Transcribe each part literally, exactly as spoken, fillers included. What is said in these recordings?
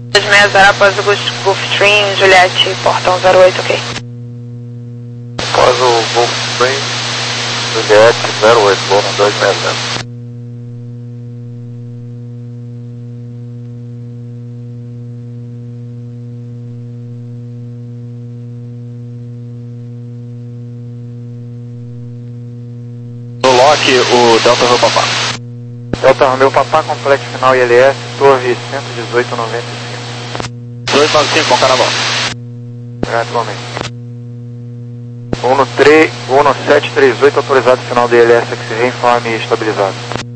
dois seis zero após o Gulfstream, Juliette, portão zero oito, ok. Após o Gulfstream, Juliette zero oito, voo no dois seis zero. Lock, o Delta Romeo Papá. Delta Romeo Papá, complexo final I L S, torre cento e dezoito noventa e cinco. dois nove cinco, bom carnaval. Obrigado, igualmente. Uno três, Uno sete três oito, autorizado final do I L S, que se reinforme estabilizado.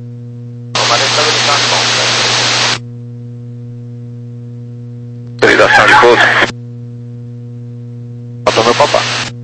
Autorização de pouso. Delta Romeo Papá.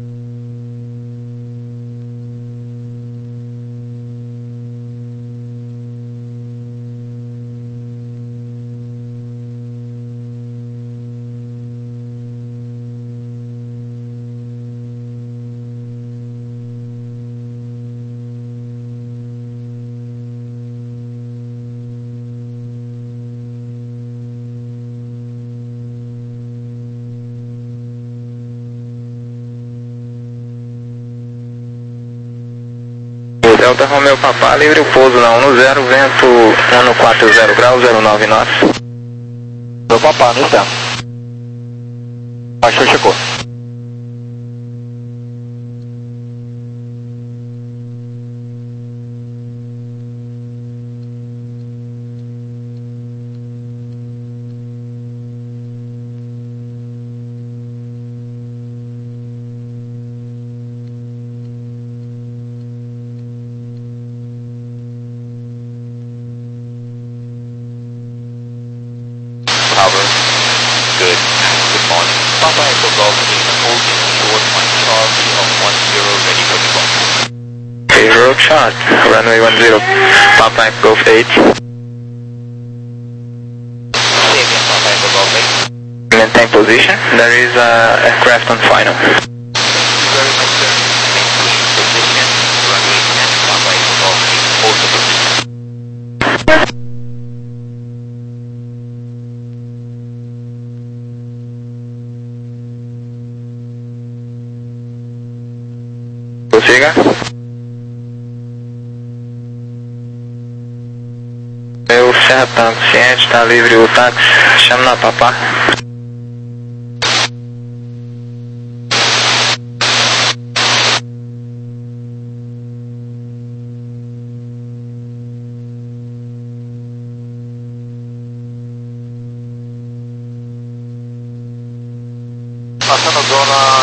Delta Romeo Papá, livre o pouso na um zero, vento um quatro zero graus, zero nove knots. Meu Papá, no externo. Baixou, checou. Good. Good morning. Papa Echo Golf eight, holding short one Charlie of one zero, ready for departure. Favorable chart, runway one zero, Papa Echo Golf eight. Say again, Papa Echo Golf eight. Maintain position, there is a aircraft on final. Thank you very much, sir. Maintain position, runway ten, Papa Echo Golf eight, hold the position. Prossiga. Meu Serra Tango, ciente, está livre o táxi, chama na Papá. Passando a zona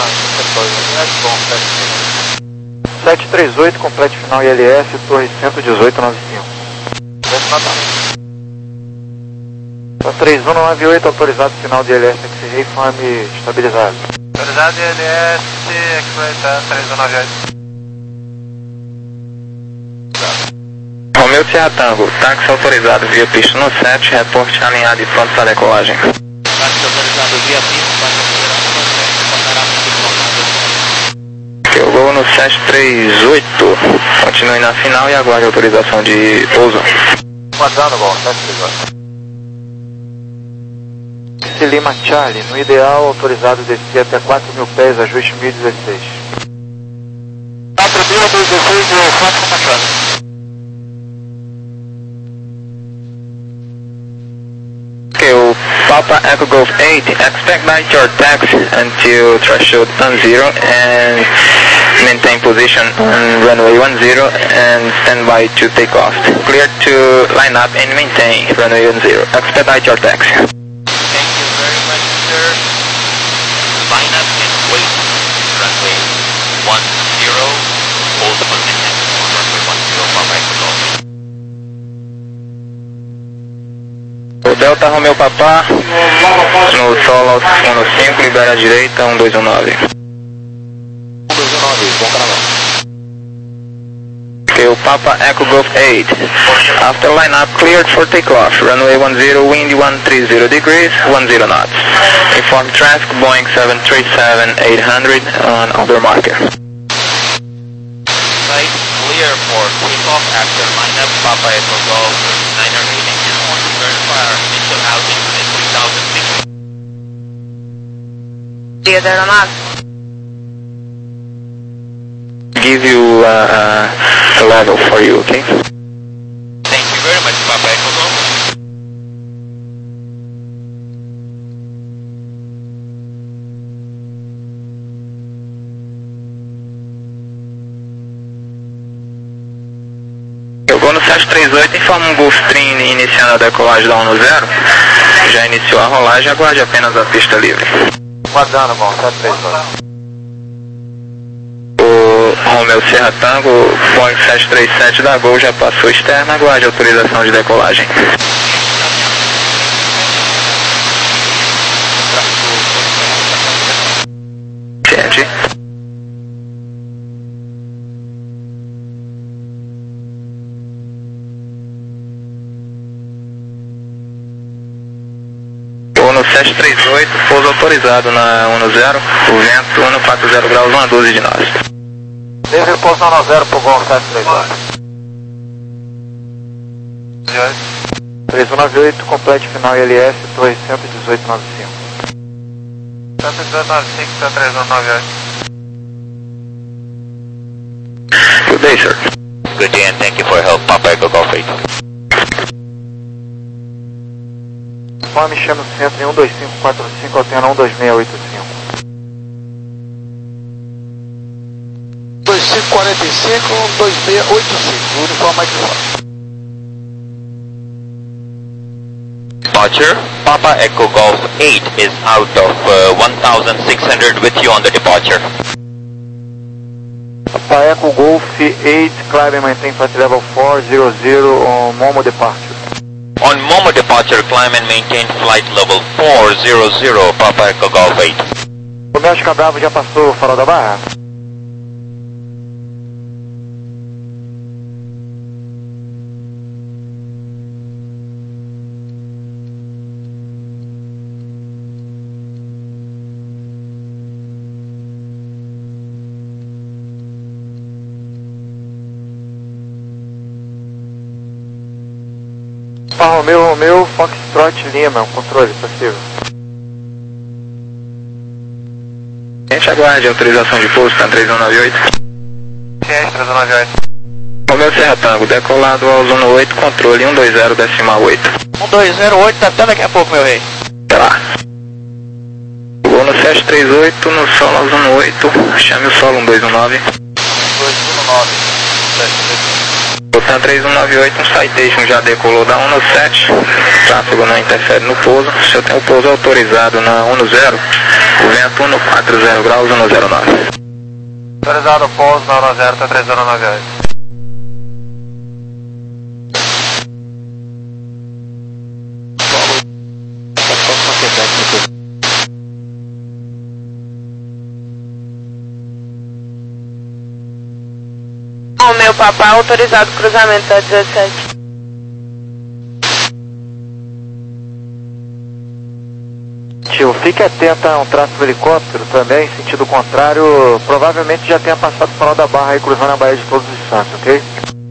sete três oito, complete final I L S, torre cento e dezoito noventa e cinco. sete três um nove oito, autorizado final de I L S, que se reinforme estabilizado. Autorizado I L S, três um nove oito. Romeu Serra Tango, táxi autorizado via pista no sete, reporte alinhado e pronto para decolagem. Táxi autorizado via pista para considerar no sete, panorâmica e Eu vou no sete três oito, continue na final e aguarde a autorização de pouso. Guardando, bom, sete três oito. Lima Charlie, no ideal, autorizado descer até quatro mil pés, ajuste mil e dezesseis. quatro mil e dezesseis, eu faço contactando. Okay, o Papa Echo Golf eight, expedite your taxi until threshold one zero and maintain position on runway one zero and stand by to take off. Clear to line up and maintain runway one zero. Expedite your taxi. Thank you very much, sir. Line up and wait. Runway one zero, hold position on runway one zero, Papa Echo Golf. O Delta Romeo Papá, no solo uno cinco, libera a direita, um dois um nove. um dois um nove, bom carnaval. Okay, o Papa Echo Golf eight, after lineup cleared for takeoff, runway one zero, wind one three zero degrees, one zero knots. Inform traffic Boeing seven three seven eight hundred on other marker. Site clear for takeoff after lineup, Papa Echo Golf nine or eight engine on, verify our initial altitude is three thousand feet. Dia da aeronave. Give you uh, a level for you, okay? Thank you very much, Papa Echo Golf. Eu vou no sete três oito e informo um Gulfstream iniciando a decolagem da um no zero. Já iniciou a rolagem, aguarde apenas a pista livre. Guardando, bom, sete três oito. O Romeo Serra Tango, Boeing sete três sete da Gol já passou externa, aguarde a autorização de decolagem. Sente. No sete três oito, pouso autorizado na um no zero, o vento um no quatro zero graus, um a doze de nós. Desde o pouso um no zero pro Gol sete três oito. três um nove oito, complete final I L S, torre cento e dezoito nove cinco. cento e dezoito nove cinco, três um nove oito. Good day, sir. Good day and thank you for your help, Papa Echo Golf eight. Informe chama o centro em um dois cinco quatro cinco, altena um dois seis oito cinco. dois cinco quatro cinco, um dois seis oito cinco, uniforme aqui fora. Departure, Papa Echo Golf eight is out of uh, one thousand six hundred with you on the departure. Papa Echo Golf eight, climb and maintain flight level four zero zero on Momo departure. On Momo departure, climb and maintain flight level four zero zero, Papa Echo Golf eight. O meu Oscar Bravo já passou o farol da barra? Alfa Romeo, Romeo, Foxtrot Lima, um controle possível. Gente, aguarde a autorização de pouso, tá três um nove oito. Ciência, três um nove oito. Romeo Serra Tango, decolado ao Zona oito, controle um dois zero, decimal oito. um dois zero oito, até daqui a pouco, meu rei. Até lá. Vou no sete três oito, no solo ao Zona oito, chame o solo um dois um nove. dois um nove. Voltando três um nove oito, um citation já decolou da um no sete, tráfego não interfere no pouso, se eu tenho o pouso autorizado na um no zero, o vento um no quatro zero graus, um no zero nove. Autorizado o pouso na um no zero, tá três um nove oito. O meu papá autorizado cruzamento da dezessete. Tio, fique atento a um tráfego helicóptero também, sentido contrário, provavelmente já tenha passado o farol da barra e cruzando a Baía de Todos os Santos, ok?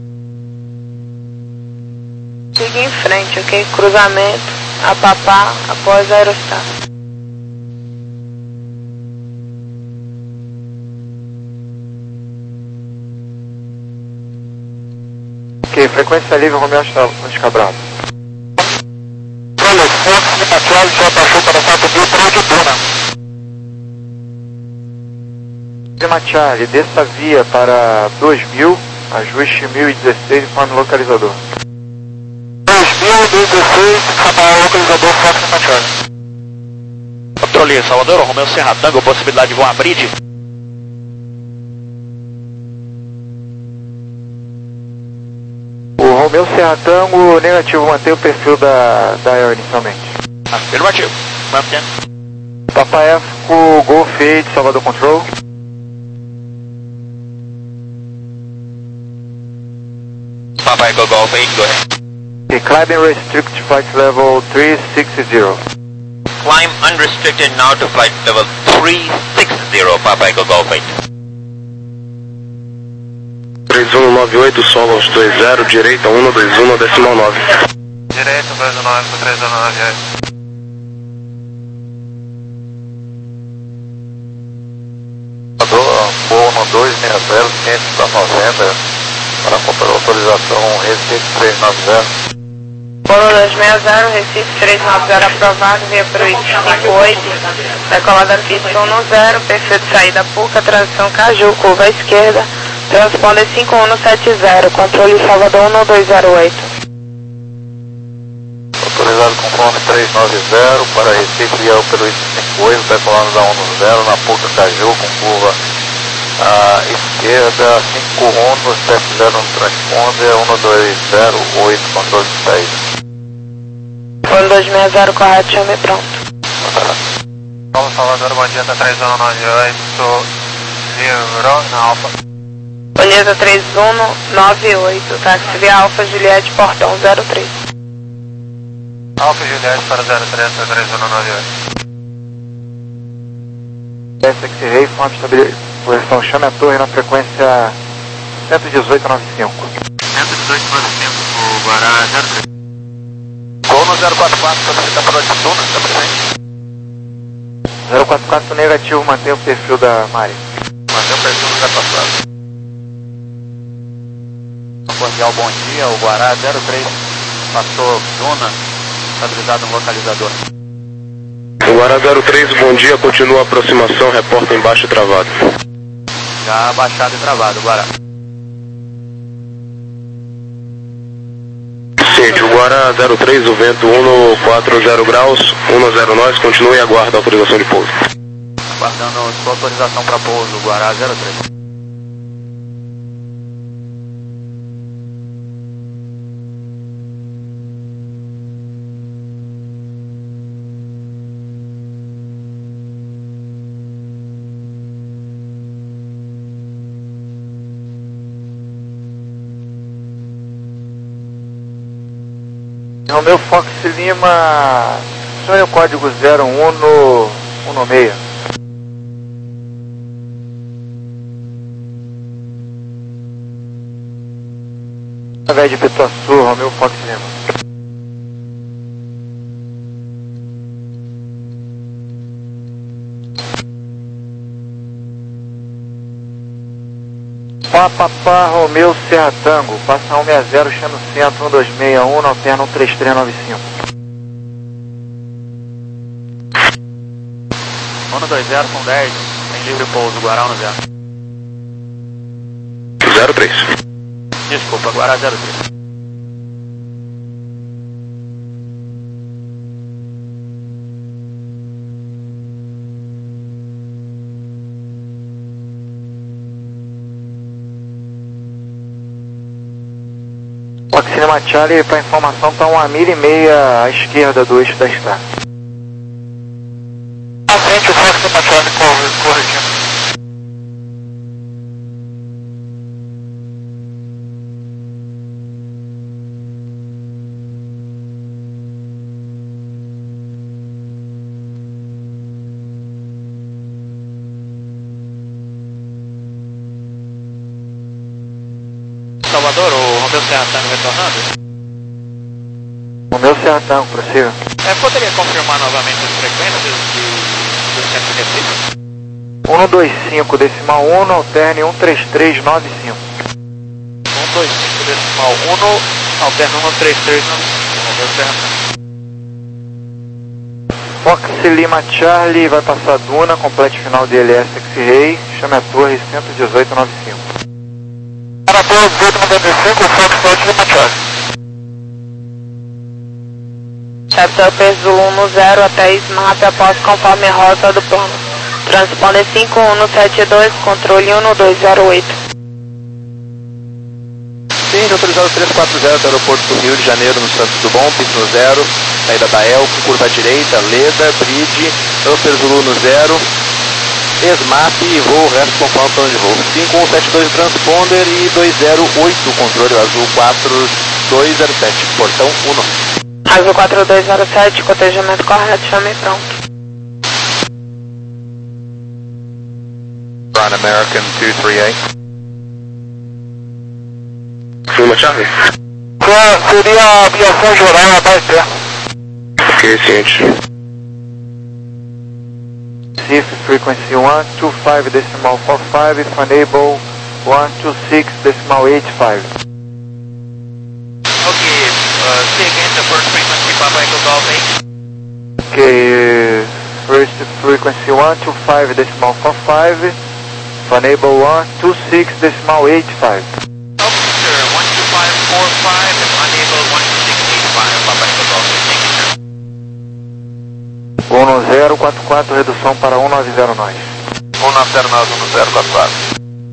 Siga em frente, ok? Cruzamento, a papá, após a Aerostar. Ok, frequência livre, Romeo Oscar Bravo. Olha, o Fox da Cláudia já passou para quatro mil para onde Duna. Lima Charlie, desça a via para dois mil, ajuste mil e dezesseis, informe localizador. dois mil e dezesseis, Rafael, localizador Fox da Charlie. Controle Salvador, Romeo Serra Tango, possibilidade de voar bridge. Romeo Serra Tango, negativo, mantém o perfil da, da Air inicialmente. Afirmativo, mantendo. Papa Eco, Golf oito, Salvador Control. Papa Echo Golf eight, go ahead. Okay, climb and restrict flight level three six zero. Climb unrestricted now to flight level three six zero, Papa Echo Golf eight. três um nove oito, solo aos dois zero, direita um dois um, decimal nove. Direito, dois um nove, três um nove oito. seis zero, ciência para noventa, para comprar autorização Recife trezentos e noventa. Polo dois seis zero, Recife trezentos e noventa aprovado, via para o I T cinco oito, decolada pista um zero, perfil de saída Puca, transição Caju, curva à esquerda, transponder cinco um sete zero, controle Salvador um dois zero oito. Autorizado com clone trezentos e noventa para Recife via pelo I T cinco oito, decolando da um zero na Puca Caju, com curva à esquerda, cinco um sete zero no transponder, um dois zero oito, controle de saída. Polo dois seis zero, correto, chame pronto. Paulo Salvador, bom dia, tá três um nove oito, zero na Alfa. Bonita três um nove oito, táxi via Alfa Juliette, portão zero três. Alfa Juliette para zero três, três um nove oito. S X Ray, fonte estabilização, chame a torre na frequência cento e dezoito nove cinco. cento e dezoito nove cinco, o Guará zero três. Gol no zero quatro quatro, solicita para o Altitude, está presente? zero quatro quatro negativo, mantém o perfil da Mari. Mantém o perfil do zero quatro quatro. Cordial, bom dia, o Guará zero três, passou Duna, estabilizado no localizador. O Guará zero três, bom dia, continua a aproximação, reporta embaixo e travado. Já baixado e travado, Guará. Ciente, o Guará zero três, o vento um quatro zero graus, um zero nós, continue e aguarda a autorização de pouso. Aguardando sua autorização para pouso, Guará zero três. Romeu Fox Lima, acione o código zero um no um seis. Através de Pituaçu, Romeu Fox Lima. Papapá, Romeu, Serra Tango, passa um seis zero, chama o centro, um dois seis um, na alterna um três três nove cinco. um dois zero com dez, tem livre pouso, Guará um zero. zero três. Desculpa, Guará zero três. Fox Lima Charlie, para informação, está uma milha e meia à esquerda do eixo da estrada. À frente, o Fox Lima Charlie corrigindo. Salvador, o Romeu Serra Tango retornando? Romeu Serra Tango, prossiga. É, poderia confirmar novamente as frequências de, do centro de Recife? um dois cinco decimal um, alterne um três três nove cinco. um dois cinco decimal um, alterna um três três nove cinco, Romeu Serra Tango. Fox Lima Charlie, vai passar Duna, complete final D L S X-Ray, chame a torre cento e dezoito nove cinco. Para a torre dezoito noventa e cinco, Fox Lima Charlie. Capital Peso um zero até SMAP após conforme rota do plano. Transponder cinco um sete dois, controle um dois zero oito. Sim, autorizado três quatro zero do aeroporto do Rio de Janeiro, no Santos Dumont, pista no zero, saída da Elco, curva à direita, Leda, Bridge, Upper Zulu no zero, SMAP e voo, resto conforme plano de voo. cinco um sete dois transponder e dois zero oito, controle azul quatro dois zero sete, portão um. Azul quatro dois zero sete, cotejamento correto, chame pronto. Run American two three eight. Lima Charlie? Seria a aviação geral abaixo terra. Ok, ciente. Recife frequency one two five decimal four five, Funable one two six decimal eight five. Okay, uh, say again the first frequency, Papa Echo Golf eight. Okay, first frequency one two five decimal four five, enable one two six decimal eight five. Okay, sir, one two five four five and unable one two six eight five, Papa Echo Golf eight. Thank you, sir. um zero quatro quatro, redução para um nove zero nós. um nove zero nove, um zero quatro quatro.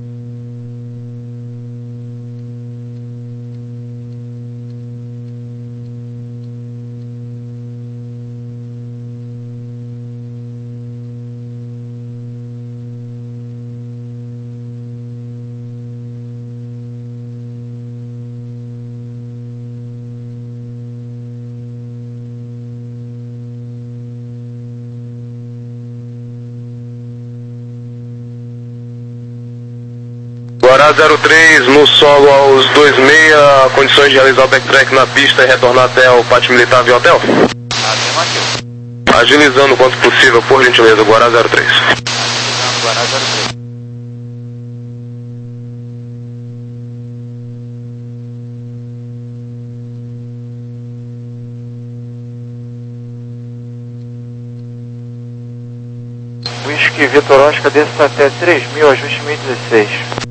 Guará zero três, no solo aos dois seis, condições de realizar o backtrack na pista e retornar até o pátio militar via hotel? Afirmativo. Agilizando o quanto possível, por gentileza, Guará zero três. Agilizando, Guará zero três. Whisky Vitor Oscar, desça até três mil, ajuste mil e dezesseis.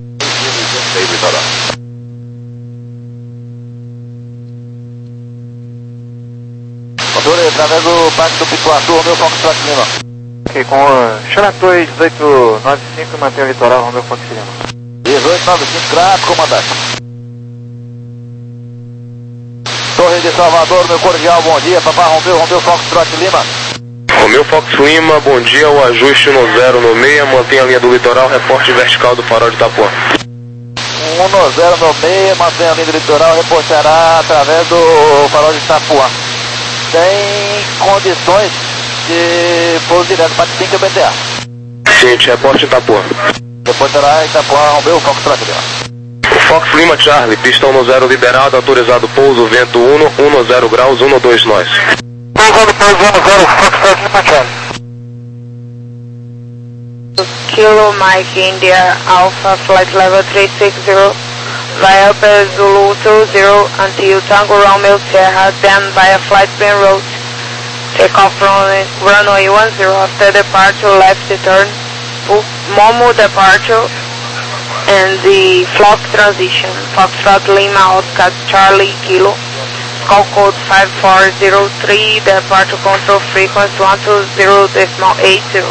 Controle através do Parque do Pituaçu, Romeu Foxtrot Lima. Ok, com uh, Xanatoi dezoito noventa e cinco, mantém o litoral, Romeu Fox Lima. dezoito noventa e cinco, grato, comandante. Torre de Salvador, meu cordial, bom dia, Papai Romeu, Romeu Foxtrot Lima. Romeu Fox Lima, bom dia, o ajuste no zero no meia, mantém a linha do litoral, reporte vertical do farol de Itapuã. um no zero no meia, mantém a linha do litoral, reportará através do farol de Itapuã. Tem condições de pouso direto para cinco B T A. Gente, reporte Itapuã. Reportará Itapuã, Romeu Foxtrot Lima. Fox Lima Charlie, pista um no zero liberado, autorizado pouso, vento um, um no zero graus, um no dois nós. Kilo Mike India Alpha Flight Level three six zero via Upper Zulu two zero until Tango Romeo Sierra, then via flight plan route. Take off from runway one zero after departure, left turn, Momo departure, and the Flock transition. Foxtrot Lima Oscar Charlie Kilo. Call code five four zero three, departure control frequency one two zero decimal eight zero.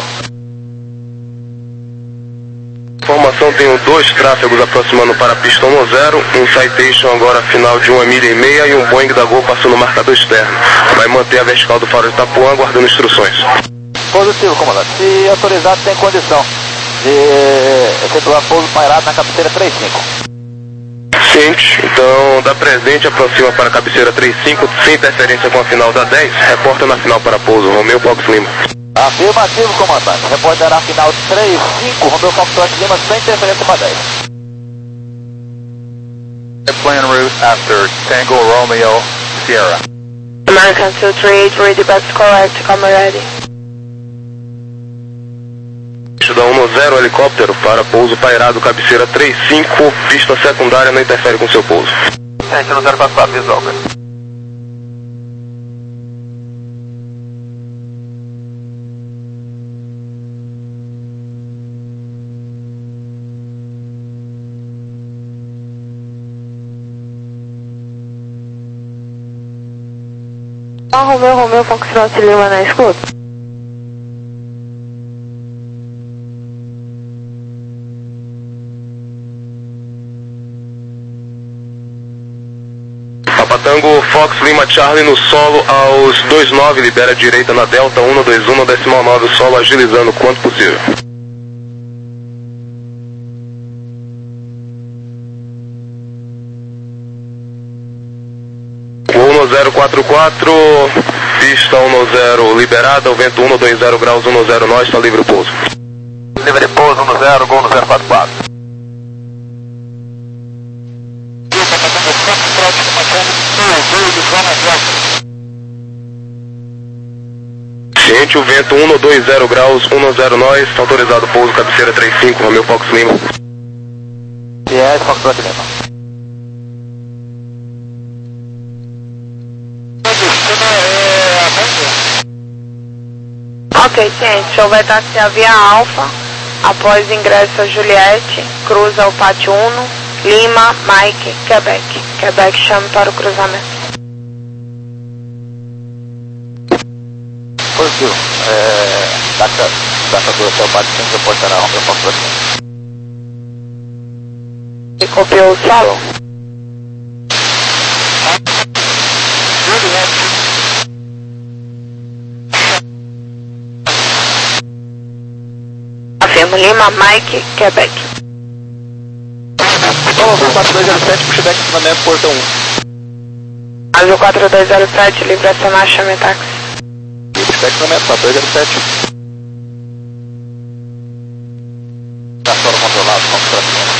Informação, tenho dois tráfegos aproximando para a pista um no zero, um citation agora final de uma milha e meia e um Boeing da Gol passando o marcador externo. Vai manter a vertical do farol de Itapuã, aguardando instruções. Positivo, comandante. Se autorizado, tem condição de efetuar pouso pairado na cabeceira trinta e cinco. Ciente, então da presente aproxima para a cabeceira trinta e cinco, sem interferência com a final da dez, reporta na final para pouso, Romeu Fox Lima. Afirmativo, comandante. Reportará final trinta e cinco, Romeu Foxtrot Lima, sem interferência com a dez. Plan route after Tango Romeo Sierra. American two three eight, ready back correct, come ready. Da um no zero, helicóptero para pouso pairado, cabeceira trinta e cinco, pista secundária, não interfere com seu pouso. Gente, no zero quatro quatro, visual. Ah, Romeu, Romeu, Foxtrot Lima na escuta. Papatango Fox Lima Charlie no solo aos dois nove, libera a direita na delta um no dois um no decimal nove, solo agilizando o quanto possível. um no zero quatro quatro, pista um no zero liberada, o vento um no dois zero graus, um no zero nós, está livre o pouso. Livre pouso um no zero, gol no zero quatro quatro. Ciente, o vento um no dois zero graus, um no zero nós, autorizado pouso, cabeceira trinta e cinco, Romeu Fox Lima. Viés, Foxtrot Lima. Ok, ciente. Show vai taxiar via Alfa, após ingresso a Juliette, cruza o Pátio Uno, Lima, Mike, Quebec. Quebec, chame para o cruzamento. Positivo. É... Taca, taca do hotel Pátio cinco, reportará a Honda Foxtrot Lima. E copiou o solo? Afirmo, Lima, Mike, Quebec. Azul quatro dois zero sete, pushback cruzamento, portão um. Azul quatro dois zero sete, livre a cena, chame táxi. Pushback cruzamento, quatro dois zero sete. Trator controlado, Foxtrot Lima.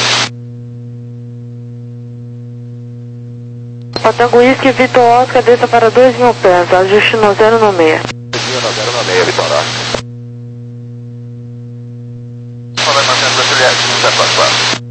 Patango Whisky, Vitor Oscar, desça para dois mil pés, ajuste no zero no meia. zero no meia, Vitor Oscar. Falando na frente da Juliette, zero quatro quatro.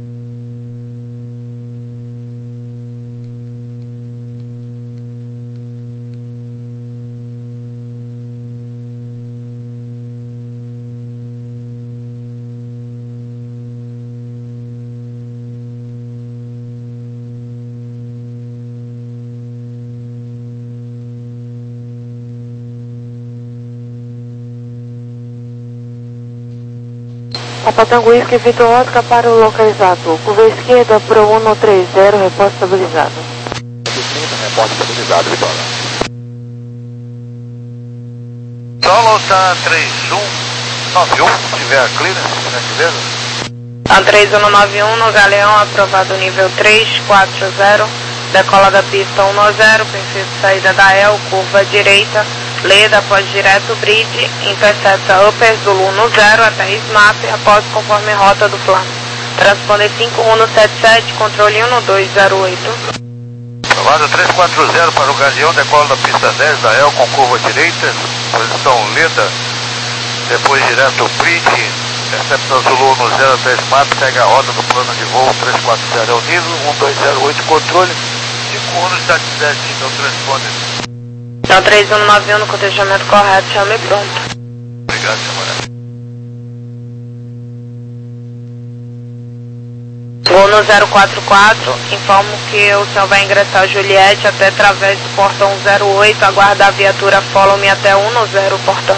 Patango Whisky, Vitor Oscar para o localizado. Curva esquerda, Pro um três zero, repórter estabilizado. Repórter estabilizado, Vitor. Solo tá três um nove um, se tiver clearance, se não tiver. Tá três um nove um no Galeão, aprovado nível três quatro zero. Decola da pista um zero, perfil de saída da E L, curva direita. Leda após direto bridge, intercepta Upper Zulu no zero até S M A P, após conforme rota do plano. Transponder cinco um sete sete, controle um dois zero oito. Aprovado três quatro zero para o Galeão, decola da pista dez da E L com curva direita, posição Leda, depois direto bridge, intercepta Zulu no zero até S M A P, segue a rota do plano de voo três quatro zero é o nível, um dois zero oito controle, cinco um sete sete, então transponder. Então três um nove um no cotejamento correto, chame pronto. Obrigado, senhor. Vou no zero quatro quatro, informo que o senhor vai ingressar a Juliette até através do portão zero oito, aguarda a viatura follow-me até um no zero, portão.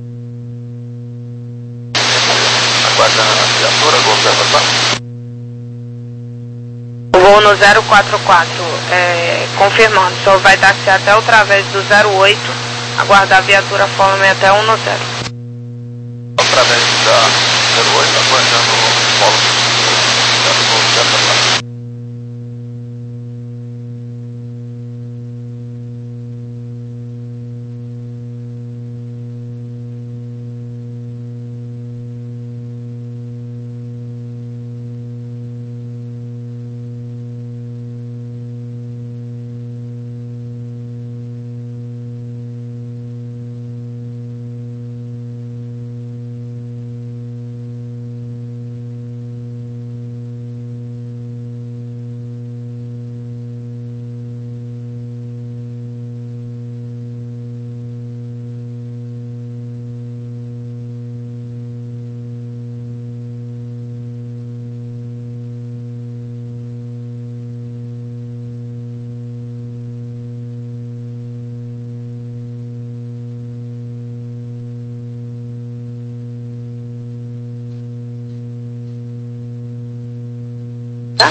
Aguarda a viatura, vou observar. Vou no zero quatro quatro, é, confirmando, o senhor vai taxiar até através do zero oito, aguardar a viatura follow-me até um no zero. Através da zero oito, aguardando o follow-me. Tá?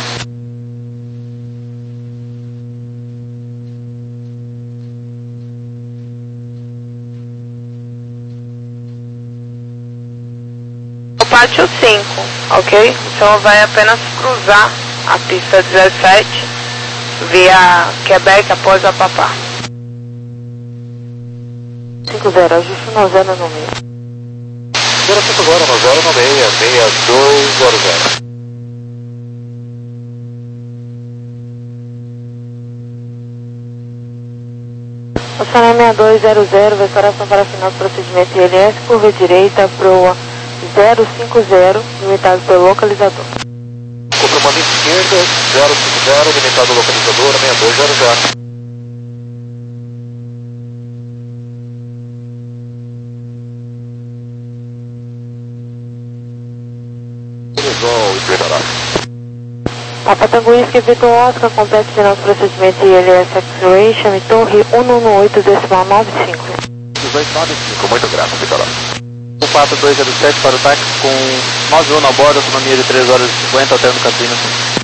O pátio cinco, ok? O senhor vai apenas cruzar a pista dezessete via Quebec após a Papá. cinco zero, ajuste no zero no meio. zero cinco zero no zero no meia, seis dois zero zero. Oceano seis dois zero zero, declaração para final do procedimento I L S, curva direita, proa zero cinco zero, limitado pelo localizador. Curva comando esquerda, zero cinco zero, limitado localizador, seis dois zero zero. Papa Tango Whisky Vitor Oscar, complete final do procedimento de I L S Acceleration e torre cento e dezoito decimal noventa e cinco. dezoito noventa e cinco, muito grato, Vitor Oscar. um quatro dois zero sete para o táxi com nove um a bordo, autonomia de três horas e cinquenta, alterno cabine.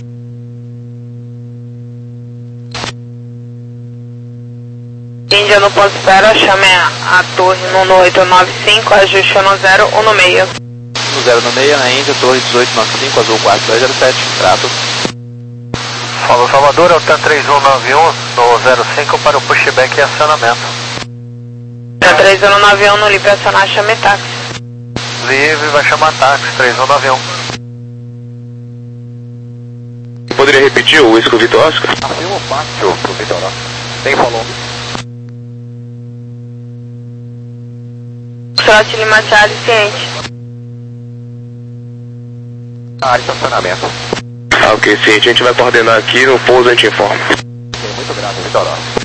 Índia no ponto zero, chame a, a torre cento e oito nove cinco, ajuste no zero um no meio. No zero no meio, na Índia, torre dezoito noventa e cinco, azul quatro dois zero sete, trato. Fala Salvador, Altan três um nove um no zero cinco para o pushback e acionamento. Altan três um nove um no livre acionar, chame táxi. Livre, vai chamar táxi, três um nove um. Poderia repetir o Whisky Vitor Oscar? Afirma o pátio pro Vitor Oscar. Tem falou. Slot Lima Charlie, ciente. Área de estacionamento. Ah, ok, sim, a gente vai coordenar aqui, no pouso a gente informa. Ok, muito grato, Vitor Oscar.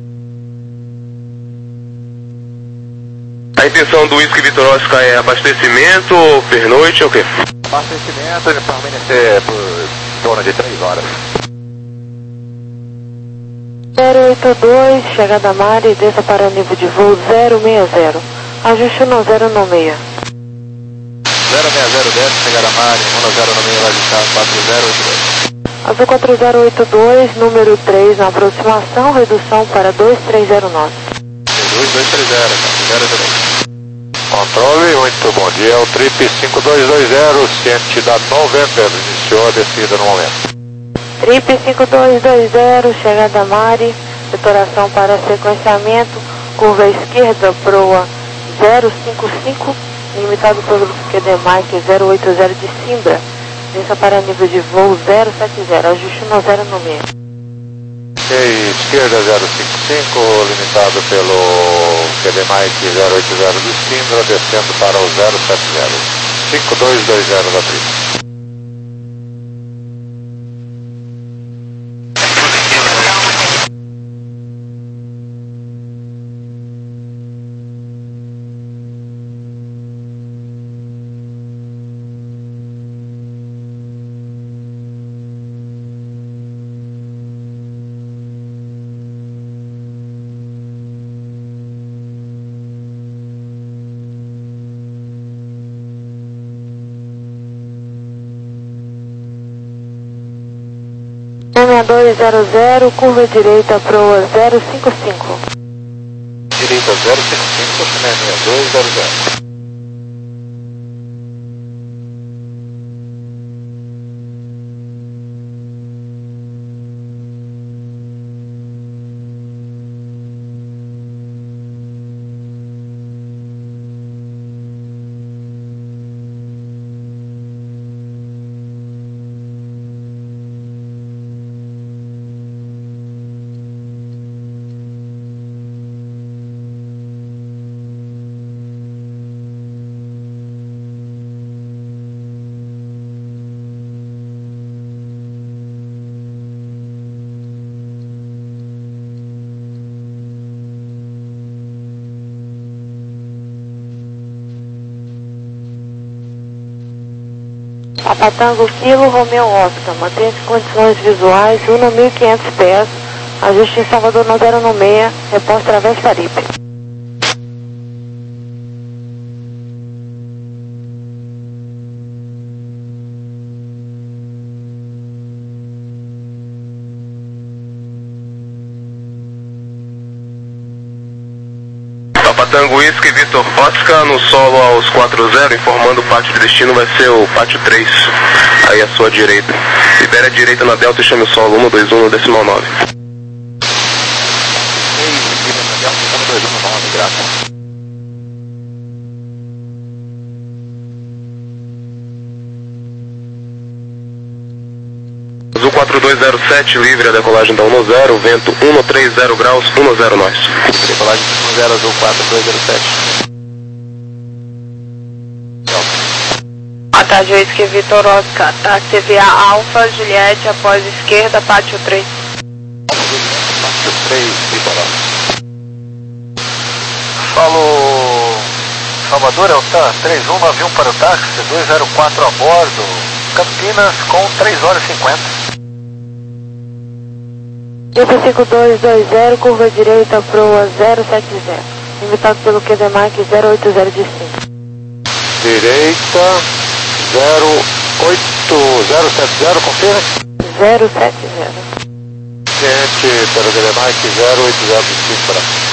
A intenção do Whisky Vitor Oscar é abastecimento, pernoite ou o quê? Abastecimento, ele permanecer por em torno de três horas. zero oito dois, chegada a Mari, desça para o nível de voo zero seis zero. Ajuste no zero no meio. zero seis zero desce, chegar a Mari, um zero no meio, vai deixar quatro zero oito dois. Azul quatro zero oito dois, número três na aproximação, redução para dois três zero nove. dois dois três zero, zero dois. Controle, muito bom dia, é o Trip cinco dois dois zero, ciente da November, iniciou a descida no momento. Trip cinco dois dois zero, chegada a Mari, detonação para sequenciamento, curva esquerda, proa zero cinco cinco, limitado pelo Q D Mike zero oito zero de Simbra, desça para nível de voo zero sete zero, ajuste no zero no meio. E esquerda zero cinco cinco, limitado pelo Q D Mike zero oito zero de Simbra, descendo para o zero sete zero, cinco dois dois zero da Trip. seis dois zero zero, curva direita, proa zero cinco cinco. Direita zero cinco cinco, seis dois zero zero. Papa Tango Kilo Romeo Oscar, mantenha as condições visuais, um mil e quinhentos pés, ajuste em Salvador no zero no meio, repouso através Taripe. Papa Tango Whisky Vitor Oscar no solo aos quatro zero, informando o pátio de destino vai ser o pátio três, aí à sua direita. Libere a direita na Delta e chame o solo um dois um no decimal nove. Azul quatro dois zero sete, livre a decolagem da um zero, vento um três zero graus, um zero nós. Decolagem um zero, azul quatro dois zero sete. tarde, Whisky Vitor Oscar, táxi via Alfa, Juliette, após esquerda, pátio três. Pátio três, Vitor Oscar. Falo Salvador, é o tá, três um nove um para o táxi, dois zero quatro a bordo, Campinas com três horas e cinquenta. cinco dois dois zero, curva direita, proa zero sete zero, limitado pelo Q D Mike zero oito zero de cima. Direita, zero oito zero sete zero, confirma? zero sete zero. Gente, pelo Q D Mike zero oito zero de cima para.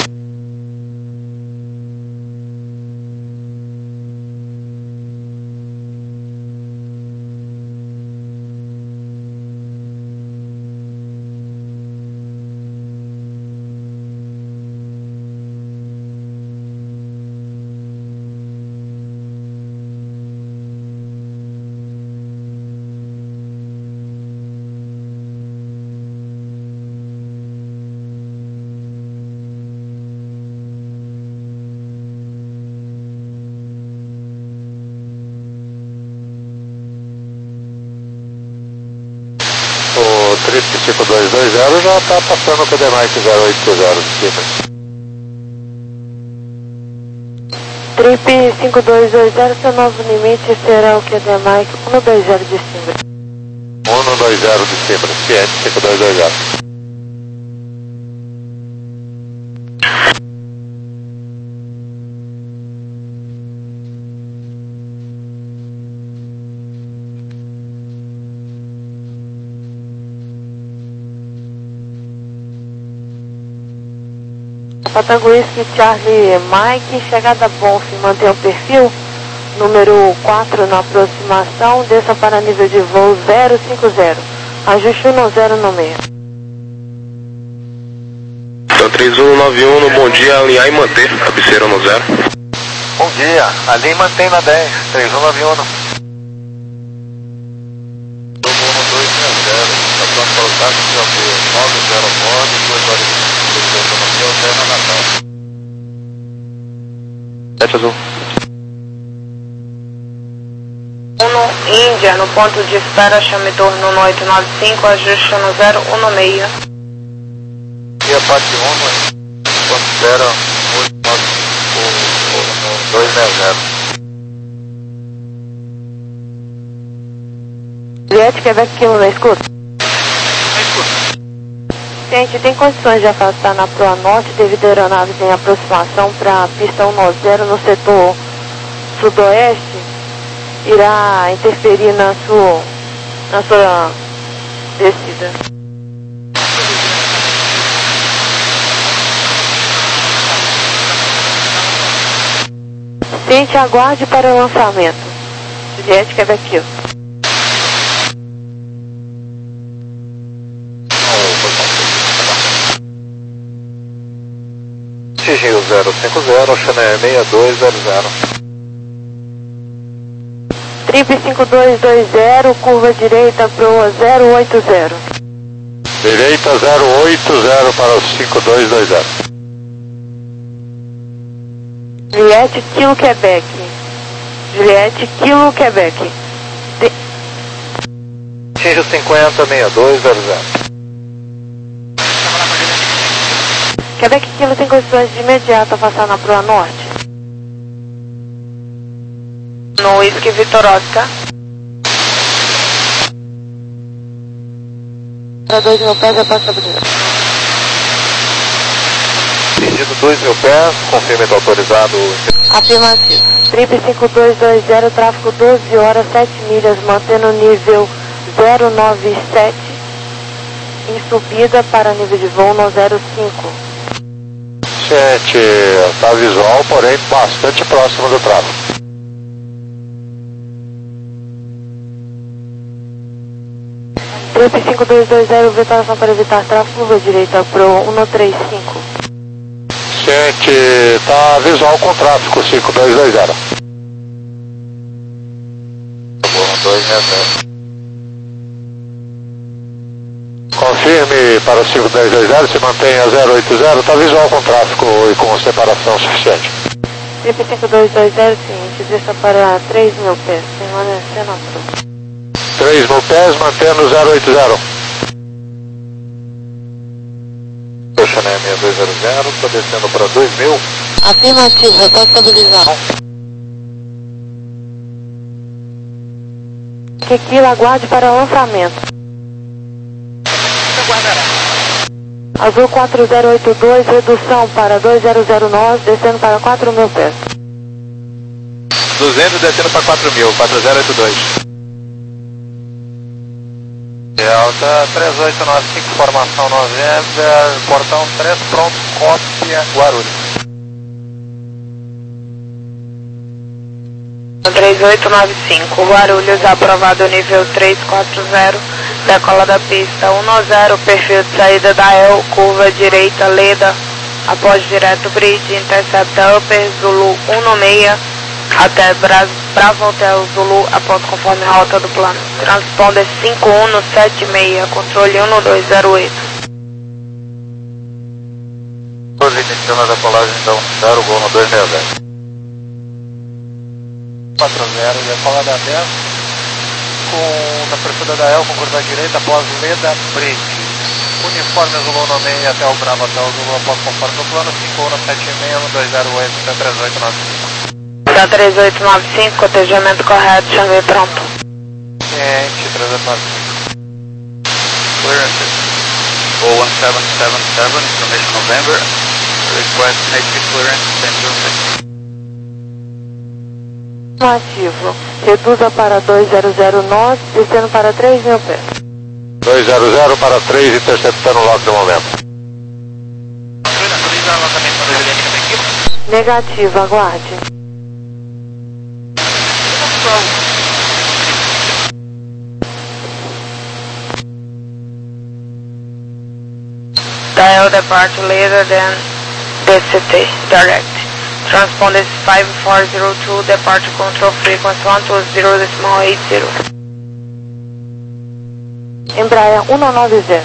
O Trip cinco dois dois zero já está passando o Q D Mike zero oito zero de cima. Trip cinco dois dois zero, seu novo limite será o Q D Mike um dois zero de cima. um dois zero de cima, ciente cinco dois dois zero. Patagoísque Charlie Mike, chegada Bonf, mantenha o perfil, número quatro na aproximação, desça para nível de voo zero cinco zero, ajuste um zero no meio. Então três um nove um, no bom dia, alinhar e manter, cabeceira no zero. Bom dia, alinha e mantém na dez, três um nove um. dois zero zero, está pronto para o táxi, já foi nove zero a bordo, duas horas e sete azul. um Índia, no ponto de espera, chame torno no oito nove cinco, ajuste no zero um no meio. E a parte um, quando espera oito nove cinco, dois zero zero. Juliette, Quebec, Kilo na escuta. Gente, tem condições de afastar na proa norte devido à aeronave em aproximação para a pista um zero no setor sudoeste, irá interferir na sua, na sua descida. Gente, aguarde para o lançamento. Juliette, Quebec, Kilo. Sigil zero cinco zero, Chanel seis dois zero zero. Trip cinco dois dois zero, curva direita proa zero oito zero. Direita zero oito zero para o cinco dois dois zero. Juliette, Kilo, Quebec. Juliette, Kilo, Quebec. De... Sigil cinquenta, seis dois zero zero. Quebec Kilo tem condições de imediato passar na proa norte? No Whisky Vitor Oscar. Para dois mil pés, a passabilidade. Pedido dois mil pés, confirme autorizado. Afirmativo. Trip cinco dois dois zero, tráfego doze horas, sete milhas, mantendo nível zero nove sete, em subida para nível de voo no zero cinco. Gente, está visual, porém bastante próximo do tráfego. Trip cinco dois dois zero, vetação para evitar tráfego, curva direita pro um três cinco. Gente, está visual com tráfego cinco dois dois zero. um dois zero. Confirme para o cinco dois dois zero, se mantenha zero oito zero, está visual com tráfego e com separação suficiente. Trip cinco dois dois zero, seguinte, desça para três mil pés. permanecendo aprovado. três no pés, mantendo zero oito zero. Chanel seis dois zero zero, estou descendo para dois mil. Afirmativo, está estabilizado. Tequila, aguarde para lançamento. Aguardará. Azul quatro zero oito dois, redução para dois zero zero nove, descendo para quatro mil pés. duzentos descendo para quatro mil, quatro zero oito dois. Delta três oito nove cinco, formação novembro, portão três, pronto, cópia, Guarulhos. três oito nove cinco, Guarulhos, aprovado nível três quatro zero, decola da pista um zero, perfil de saída da E L, curva direita, Leda, após direto bridge, intercepta Upper, Zulu um seis, até Bra Bravo Hotel Zulu, após conforme rota do plano. Transponder cinco um sete seis, controle um dois zero oito. Estou iniciando a decolagem da um zero, gol no dois seis zero. quatro zero, decolada dez, com na abertura da E L, com curva direita, após Leda Bridge. Uniforme Zulu no meio até o Bravo Hotel Zulu, após conforme do plano, cinco um sete seis, um dois zero oito, até três oito nove cinco. Da três oito nove cinco, cotejamento correto, chamei pronto. Cliente, três oito nove cinco. Clearance zero one seven seven seven, information November. Request native clearance, ten zero six. Ativo. Reduza para dois zero zero nove, descendo para três mil pés. dois zero zero para três, interceptando o lote do momento. Negativo, aguarde. Dial depart later than D C T, direct. Transponder five four zero two, departure control frequency one two zero decimal eight zero. Embraer um nove zero.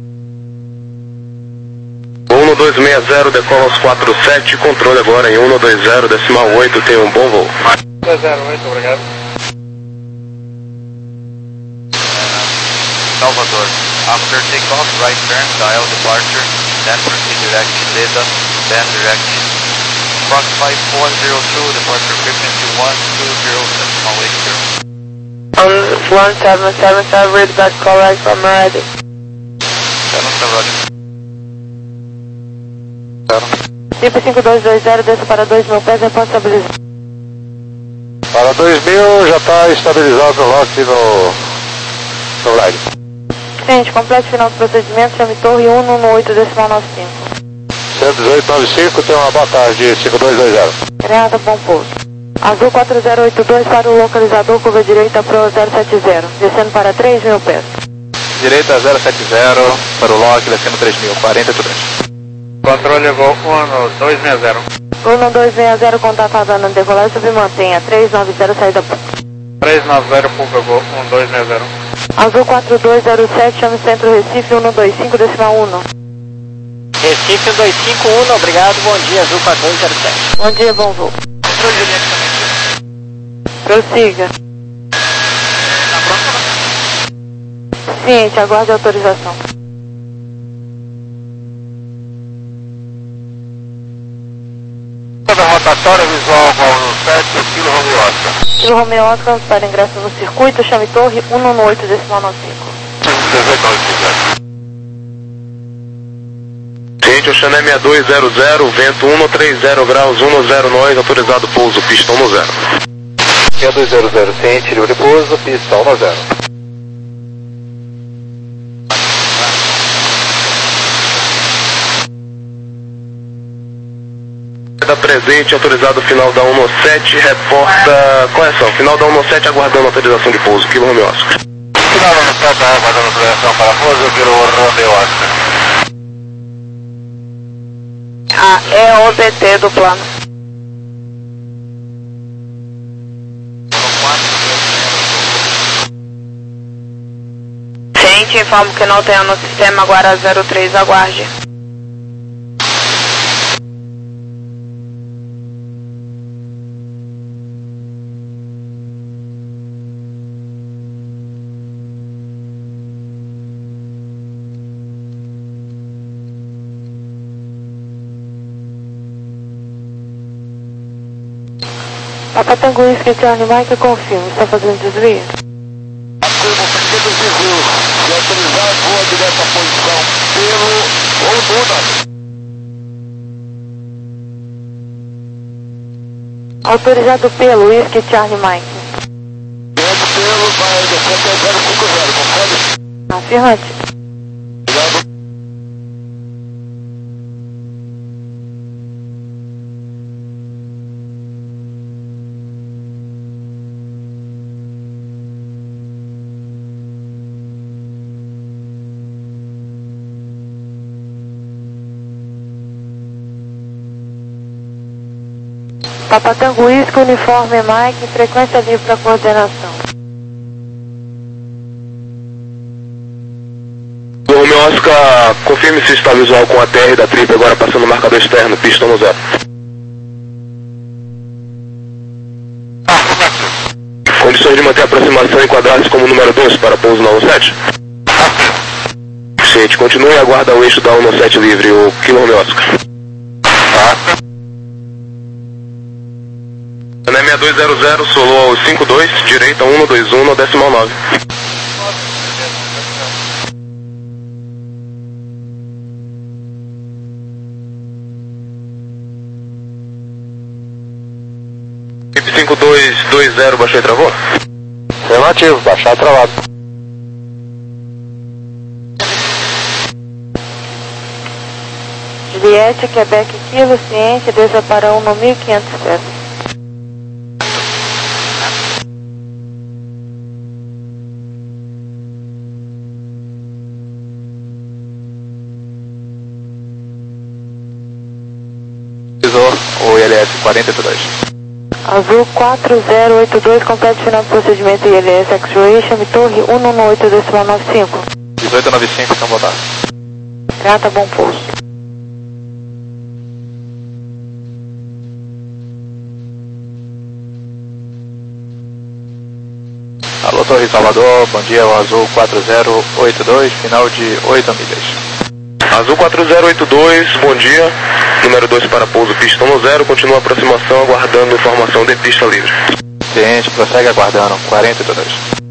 um dois seis zero, decola aos quatro sete, controle agora em um dois zero decimal oito, tem um bom voo. dois zero oito, obrigado. Salvador, after takeoff, right turn, dial departure, then proceed direct Leda, then direct Fox five four zero two, departure frequency one two zero decimal eight zero. On one seven seven seven, read back correct from ready. seven seven. Tipo cinco dois dois zero, desça para dois mil pés, repõe estabilizado. Para dois mil, já está estabilizado o lote no, no lag. Cliente, complete final do procedimento, chame torre um um oito decimal nove cinco. cento e dezoito nove cinco, tem uma boa tarde, cinco dois dois zero. Grada, bom pouso. Azul quatro zero oito dois para o localizador, curva direita pro zero sete zero, descendo para três mil pés. Direita zero sete zero, para o lock, descendo três mil, quarenta e oito três. Controle voo um dois seis zero. um dois seis zero, contato na decolagem, submantenha, três nove zero, saída pública. três nove zero, público, voo um dois seis zero. Azul quatro dois zero sete, chame centro Recife um dois cinco decimal um. Recife um dois cinco um, obrigado, bom dia, Azul quatro dois zero sete. Bom dia, bom voo. Controle Juliette também. Prossiga. Tá pronto? Ciente, aguarde a autorização. Rotatória visual Paulo sete, Kilo Romeo Oscar. Kilo Romeo Oscar, para ingresso no circuito, chame torre um um oito decimal nove cinco. Gente, o Chanel seis dois zero zero, vento um três zero graus, um zero nós, autorizado pouso, pista um zero. seis dois zero zero, ciente, livre pouso, pista um zero. Da presente, autorizado final da um sete, reporta correção, final da um sete aguardando autorização de pouso, Kilo Romeo Oscar. Final da um sete, aguardando autorização para pouso, Kilo Romeo Oscar. A E O B T do plano. Ciente, informo que não tenha no sistema, agora zero três, aguarde. Papa Tango Whisky Charlie Mike, confirmo, está fazendo desvio? Afirmo, pequeno desvio. Se autorizar, voa direto à posição pelo ou Duna. Autorizado pelo Whisky Charlie Mike. Dentro pelo, vai descer até zero cinco zero, confere? Afirmante. Obrigado. Papa Tango Whisky, uniforme Mike, frequência livre para coordenação. Romeo Oscar, confirme se está visual com a T R da trip agora passando o marcador externo, pista no zero. Condições de manter a aproximação e enquadrar-se como número dois para pouso na sete? Gente, continue e aguarda o eixo da um sete livre, o Kilo Romeo Oscar. N M seis dois zero zero, solo ao cinco dois, direita um dois um, no decimal nove. cinco dois dois zero, baixou e travou? Relativo, baixar travado. Juliette, Quebec, Kilo, ciente, desça para um no mil e quinhentos pés. O I L S quarenta e dois. Azul quatro zero oito dois, complete final do procedimento I L S X-Ration, torre um um oito decimal nove cinco. dezoito noventa e cinco, estão voltados. Trata, bom pouso. Alô, Torre Salvador, bom dia, o Azul quatro zero oito dois, final de oito milhas. Azul quatro zero oito dois, bom dia. Número dois para pouso, pista no zero, continua a aproximação aguardando informação de pista livre. Ciente, prossegue aguardando, quarenta e dois.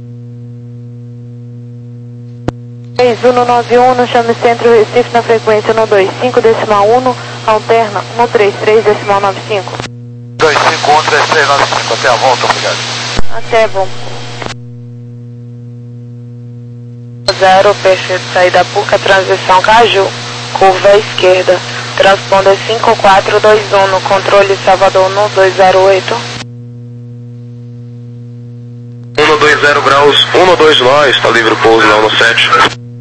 três um nove um, no chame centro Recife na frequência um dois cinco decimal um, alterna um três três decimal nove cinco. dois cinco um três três nove cinco, até a volta, obrigado. Até, bom. Zero, perfeito, saída Puca, transição Caju, curva à esquerda, transponder cinco quatro dois um no controle Salvador um dois zero oito. um dois zero graus, um dois nós, está livre o pouso lá no sete.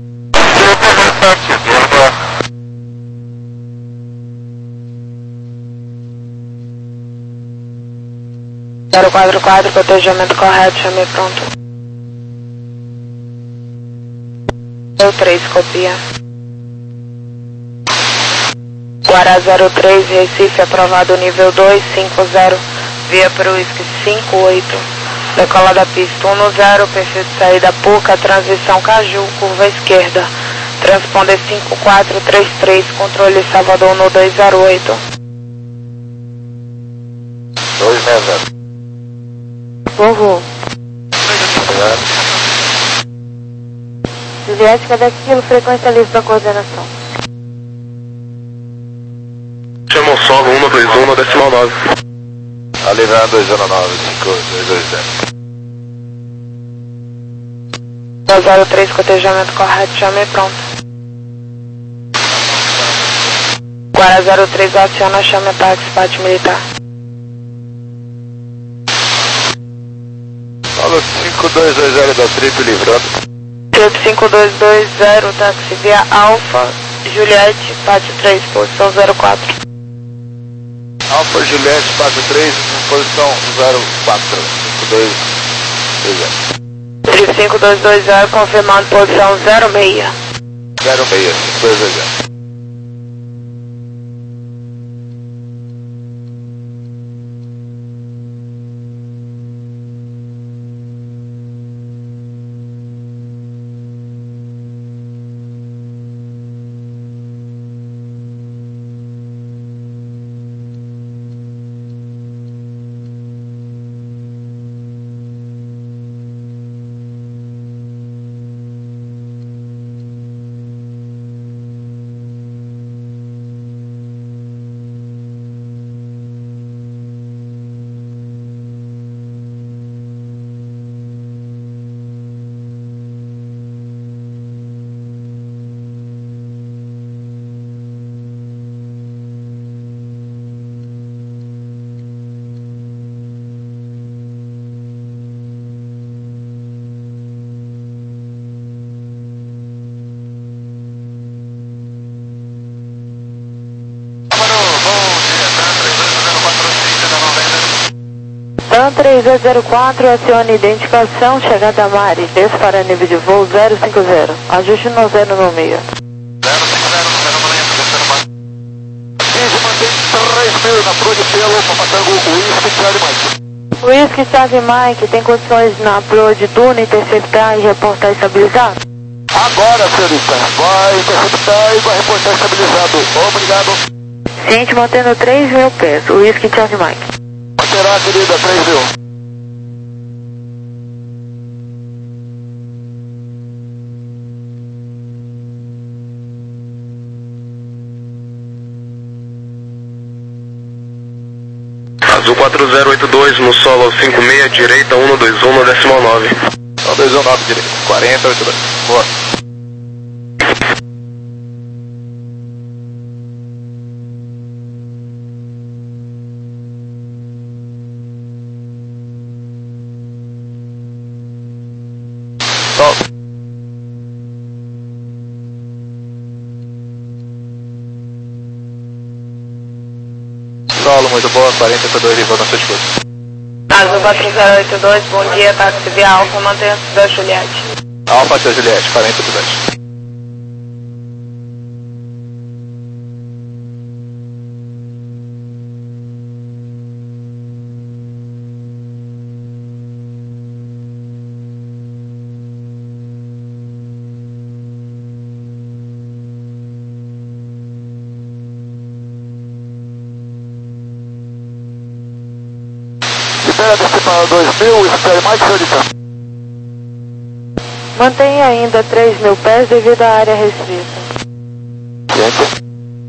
zero quatro quatro, cotejamento correto, chame pronto. zero três, copia. Guará zero três, Recife, aprovado nível dois cinco zero, via para o Whisky cinco oito. Decola da pista um zero, perfil de saída Puca, transição Caju, curva à esquerda. Transponder cinco quatro três três, controle Salvador um dois zero oito. dois zero zero. Vovô. Juliette, Quebec, Kilo, frequência livre para coordenação. Chamam solo um dois um no decimal nove. A livrar dois zero nove, cinco dois dois zero. dois zero três, cotejamento correto, chame pronto. Guará zero três, aciona, chame táxi, parte militar. Fala cinco dois dois zero da trip livrando. cinco dois dois zero, táxi via Alfa, Juliette, parte três, posição zero quatro. Alfa Juliette, parte três, posição zero quatro, cinco dois dois zero. cinco dois dois zero, confirmando posição zero seis. zero seis, cinco dois dois zero. TAM três oito zero quatro, acione identificação, chegada a Mari, desce para nível de voo zero cinco zero. Ajuste no zero no meio. zero cinco zero, zero no meio, descendo mais. Easy, mantém três mil na Pro de Pelo, Papa Tango, Whisky, Charlie Mike. Whisky, Charlie Mike, tem condições na Pro de Tuna, interceptar e reportar estabilizado? Agora, senhorita, vai interceptar e vai reportar estabilizado. Obrigado. Ciente mantendo três mil pés, Whisky, Charlie Mike. Será, querida, três mil. Azul quatro zero oito dois no solo cinco seis, direita um dois um no decimal nove. um dois um nove, direita, quarenta, oitenta e dois. Boa. Solo, muito boa, quarenta, oitenta e dois, levou na sua escuta. Azul quatro zero oito dois, bom dia, táxi via Alfa, mantenha-se da Juliette. Alfa, seu Juliette, quarenta, oitenta e dois. Espera decimar dois mil, espere mais, senhorita. Mantenha ainda três mil pés devido à área restrita. Gente.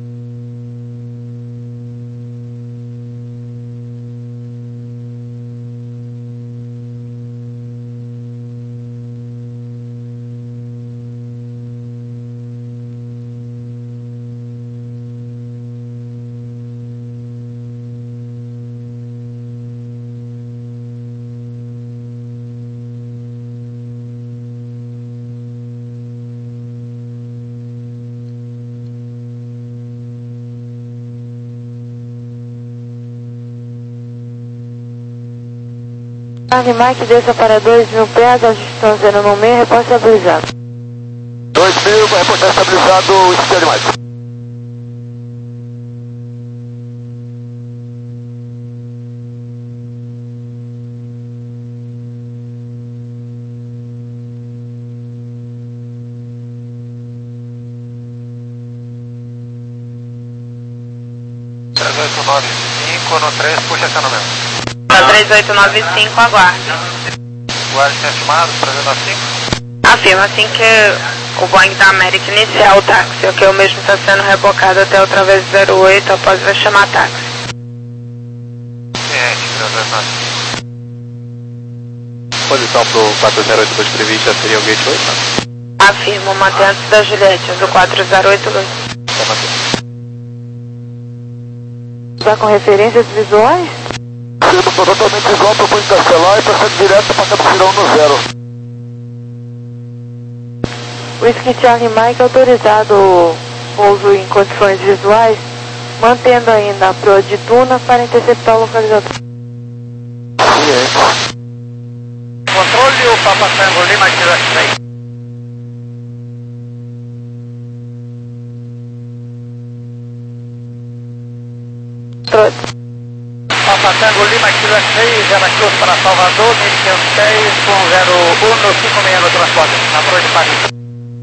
Charlie Mike, desça para dois mil pés, ajustando zero no meio, reporte estabilizado. dois mil, vai reportar estabilizado, espere mais. três oito nove cinco no três, puxa essa no mesmo. Na três oito nove cinco, aguarde. Guarde estimado, três oito nove cinco. Afirma assim que o Boeing da América iniciar o táxi, o que o mesmo está sendo rebocado até outra vez zero oito, após vai chamar táxi. Ciente, três oito nove cinco. Posição pro quatro zero oito dois prevista seria o gate oito, né? Afirma, mantenha-se da Juliette, do quatro zero oito dois. Tá mantendo. Está com referências visuais? Sendo totalmente visual para o Punho Castelar e passando direto para Cabecirão no zero. Whisky Charlie Mike autorizado pouso em condições visuais, mantendo ainda a proa de Tuna para interceptar o localizador. Ciente. Controle o Papa Tango Lima Kilo X-Ray. Papa Tango Lima Kilo X-Ray, zero Cruz para Salvador, mil quinhentos e seis com zero um cinco seis no transporte, na proa de Paris.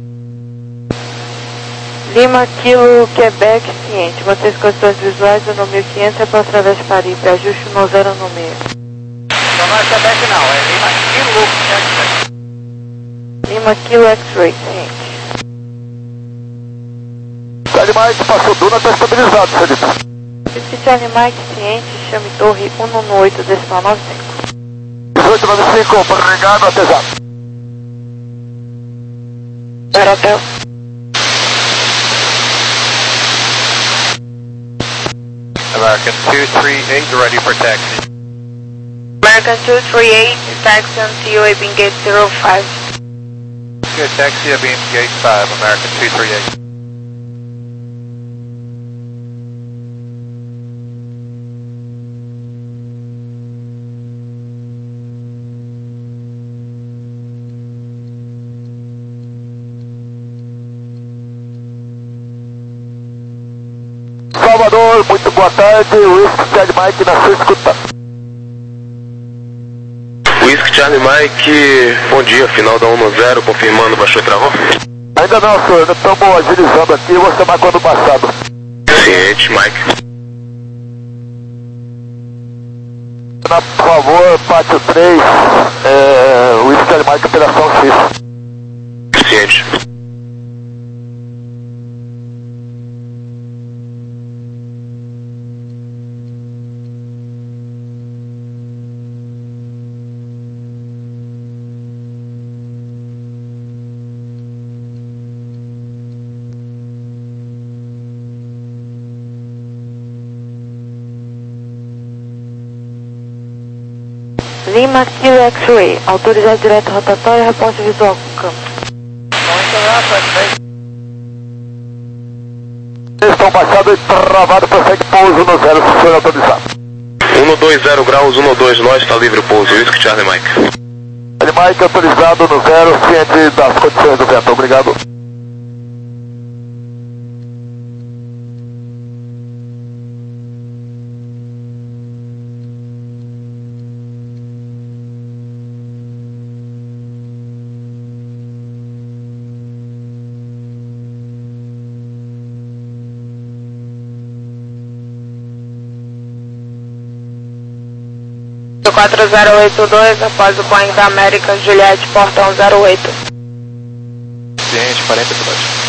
Lima Kilo Quebec ciente, mantém as condições visuais no mil e quinhentos é para através de Paris, ajuste no zero no meio. Então não é Quebec não, é Lima Kilo X-Ray. Lima Kilo X-Ray ciente. Charlie Mike, passou Duna, está estabilizado, senhorita. Whisky Charlie Mike ciente, chame torre um um oito, decimal nove cinco. dezoito nove cinco, obrigado, até já. Aerotel. American two three eight, ready for taxi. American two three eight, taxi on T O A Bean Gate zero five. Good, taxi at Beam Gate five, American two three eight. Senhor, muito boa tarde, Whisky Charlie Mike na sua escuta. Whisky Charlie Mike, bom dia, final da um zero, confirmando, baixou e travou? Ainda não, senhor, ainda estamos agilizando aqui, vou chamar quando passado. Ciente, Mike. Por favor, pátio três, é, Whisky Charlie Mike, operação X. Ciente. Lima Kilo X-Ray, autorizado direto rotatório, reporte visual com câmera. Estão baixados e travado, prossegue pouso no zero, se for autorizado. um dois zero graus, um dois, nós, está livre o pouso, Whisky Charlie Mike. Charlie Mike autorizado no zero, ciente das condições do vento, obrigado. quatro zero oito dois, após o Boeing da América, Juliette, portão zero oito. Ciente, quarenta e dois.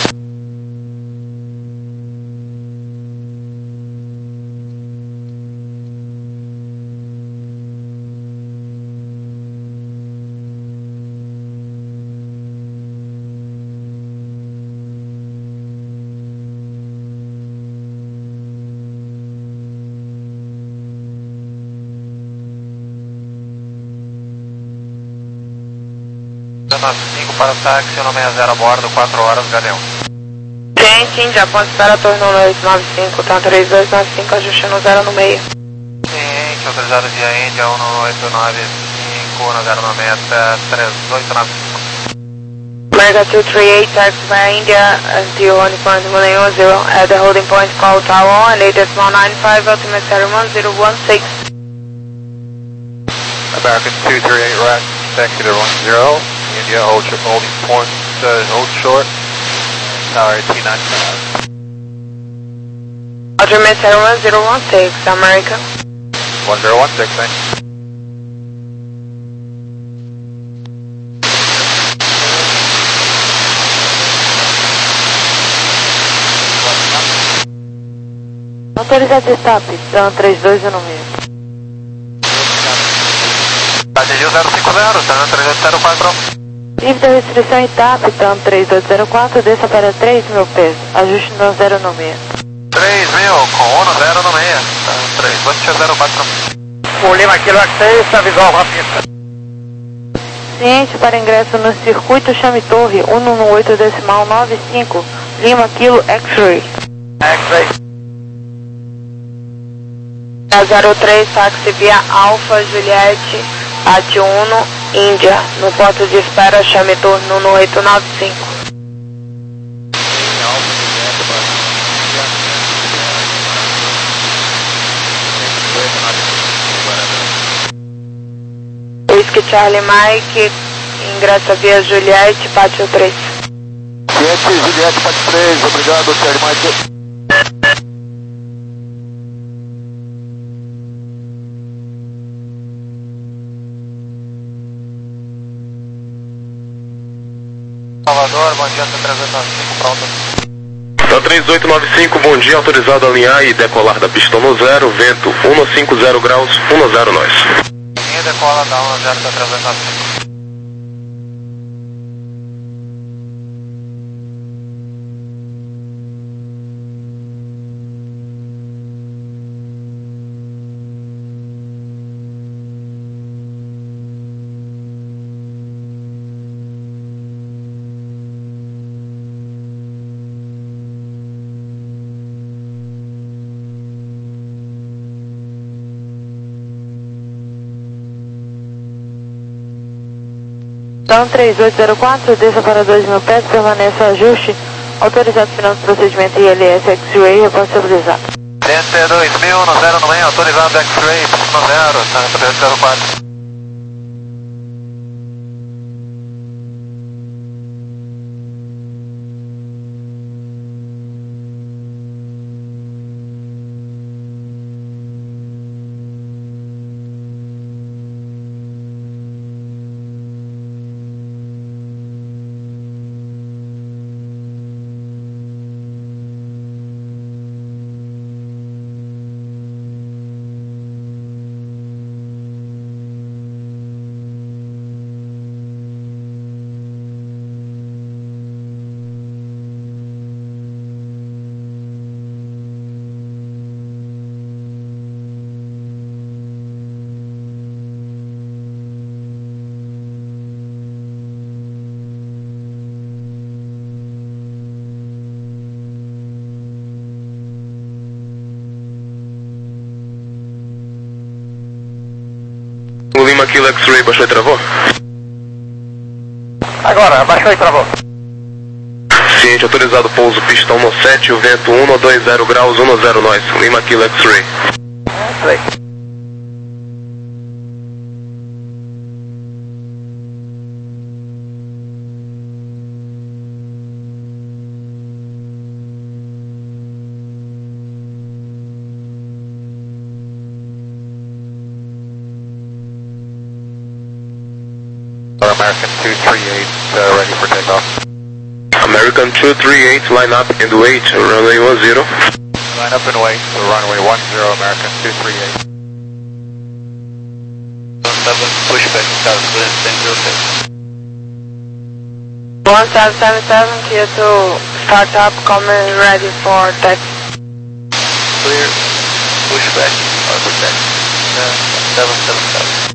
cinco para o táxi, no sessenta a bordo, quatro horas, G D um. Gente, Índia, ponto espera, torno dois nove cinco, tá três dois nove cinco, ajuste no zero no meio. Ciente, autorizado via Índia, um oito nove cinco, no zero no meta, três oito nove cinco. America two three eight, taxi via India, until holding point one zero, at the holding point call tower and eight decimal nine five, ultimate seven one zero one six. American two three eight, right, taxi to one zero. India, hold, holding point, uh, hold short, tower T ninety-five. Ultimate seven one zero one six, America. one zero one six, thanks. Autorizado stop, então três dois no meio. Aderiu zero cinco zero, tá três oito zero quatro. Livre da restrição e T A P, então três oito zero quatro, desça para três mil pesos, ajuste no zero no meio. três mil, com um zero no meio, tá três oito zero quatro. O Lima Kilo X seis, visual na pista. Ciente para ingresso no circuito, chame torre um um oito decimal nove cinco, Lima Kilo X-Ray. X-Ray. zero três, táxi via Alfa Juliette, A T um, Índia, no porto de espera, chame torno no oito nove cinco. Whisky Charlie Mike, ingressa via Juliette, pátio três. Ciente, Juliette, pátio três, obrigado, Charlie Mike. Salvador, bom dia, três oito nove cinco, pronto. Tá três oito nove cinco, bom dia, autorizado a alinhar e decolar da pista no zero, vento um cinco zero graus, um zero nós. Linha decola da um zero, tá três oito nove cinco. Então três oito zero quatro, desça para dois mil pés, permanece o ajuste, autorizado final do procedimento I L S X-Ray, reporte estabilizado. trinta e dois mil no zero no meio, autorizado X-Ray, no zero, Santa Pedro zero quatro. O Lima Kilo X-Ray baixou e travou? Agora, baixou e travou. Ciente, autorizado pouso pistão no sete, o vento um dois zero graus, um zero nós, Lima Kilo X-Ray. Play. American two three eight, uh, ready for takeoff. American two three eight, line up and wait, runway one zero. Line up and wait, so runway one zero, American two three eight. seven, pushback, South ten zero six. one seven seven seven, clear to start up, coming ready for taxi. Clear, pushback, or protect. seven seven seven.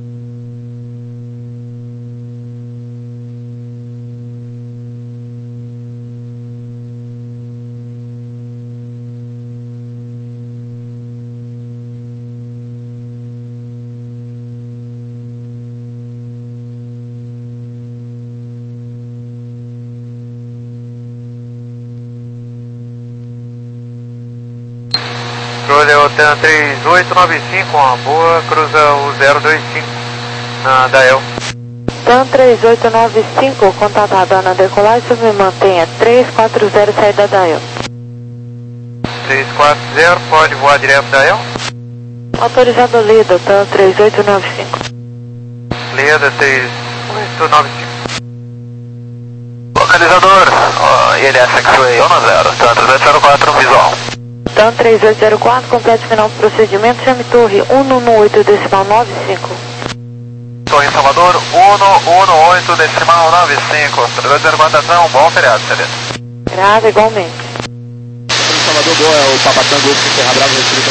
Controle Oceano três oito nove cinco, uma boa, cruza o zero dois cinco na Dael. TAM três oito nove cinco, contatado na decolagem, me mantenha três quatro zero, saída da Dael. três quatro zero, pode voar direto da Dael? Autorizado Lida, TAM três oito nove cinco. Lida três oito nove cinco. Localizador, oh, I L S X-Ray um zero, TAM três oito zero quatro, visual. TAM três oito zero quatro, completo final do procedimento, chame torre um um oito decimal nove cinco. Torre Salvador, um um oito decimal nove cinco, três oito zero quatro ação, bom feriado, Celeste. Grave igualmente. Torre Salvador, boa, é o Papatango Whisky Serra Bravo, recebido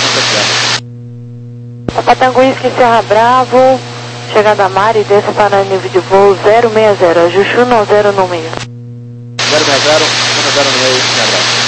na Papatango Whisky Serra Bravo, chegada a mar e desça para nível de voo zero seis zero, ajuste um zero no meio. zero seis zero, um zero no meio, Serra Bravo.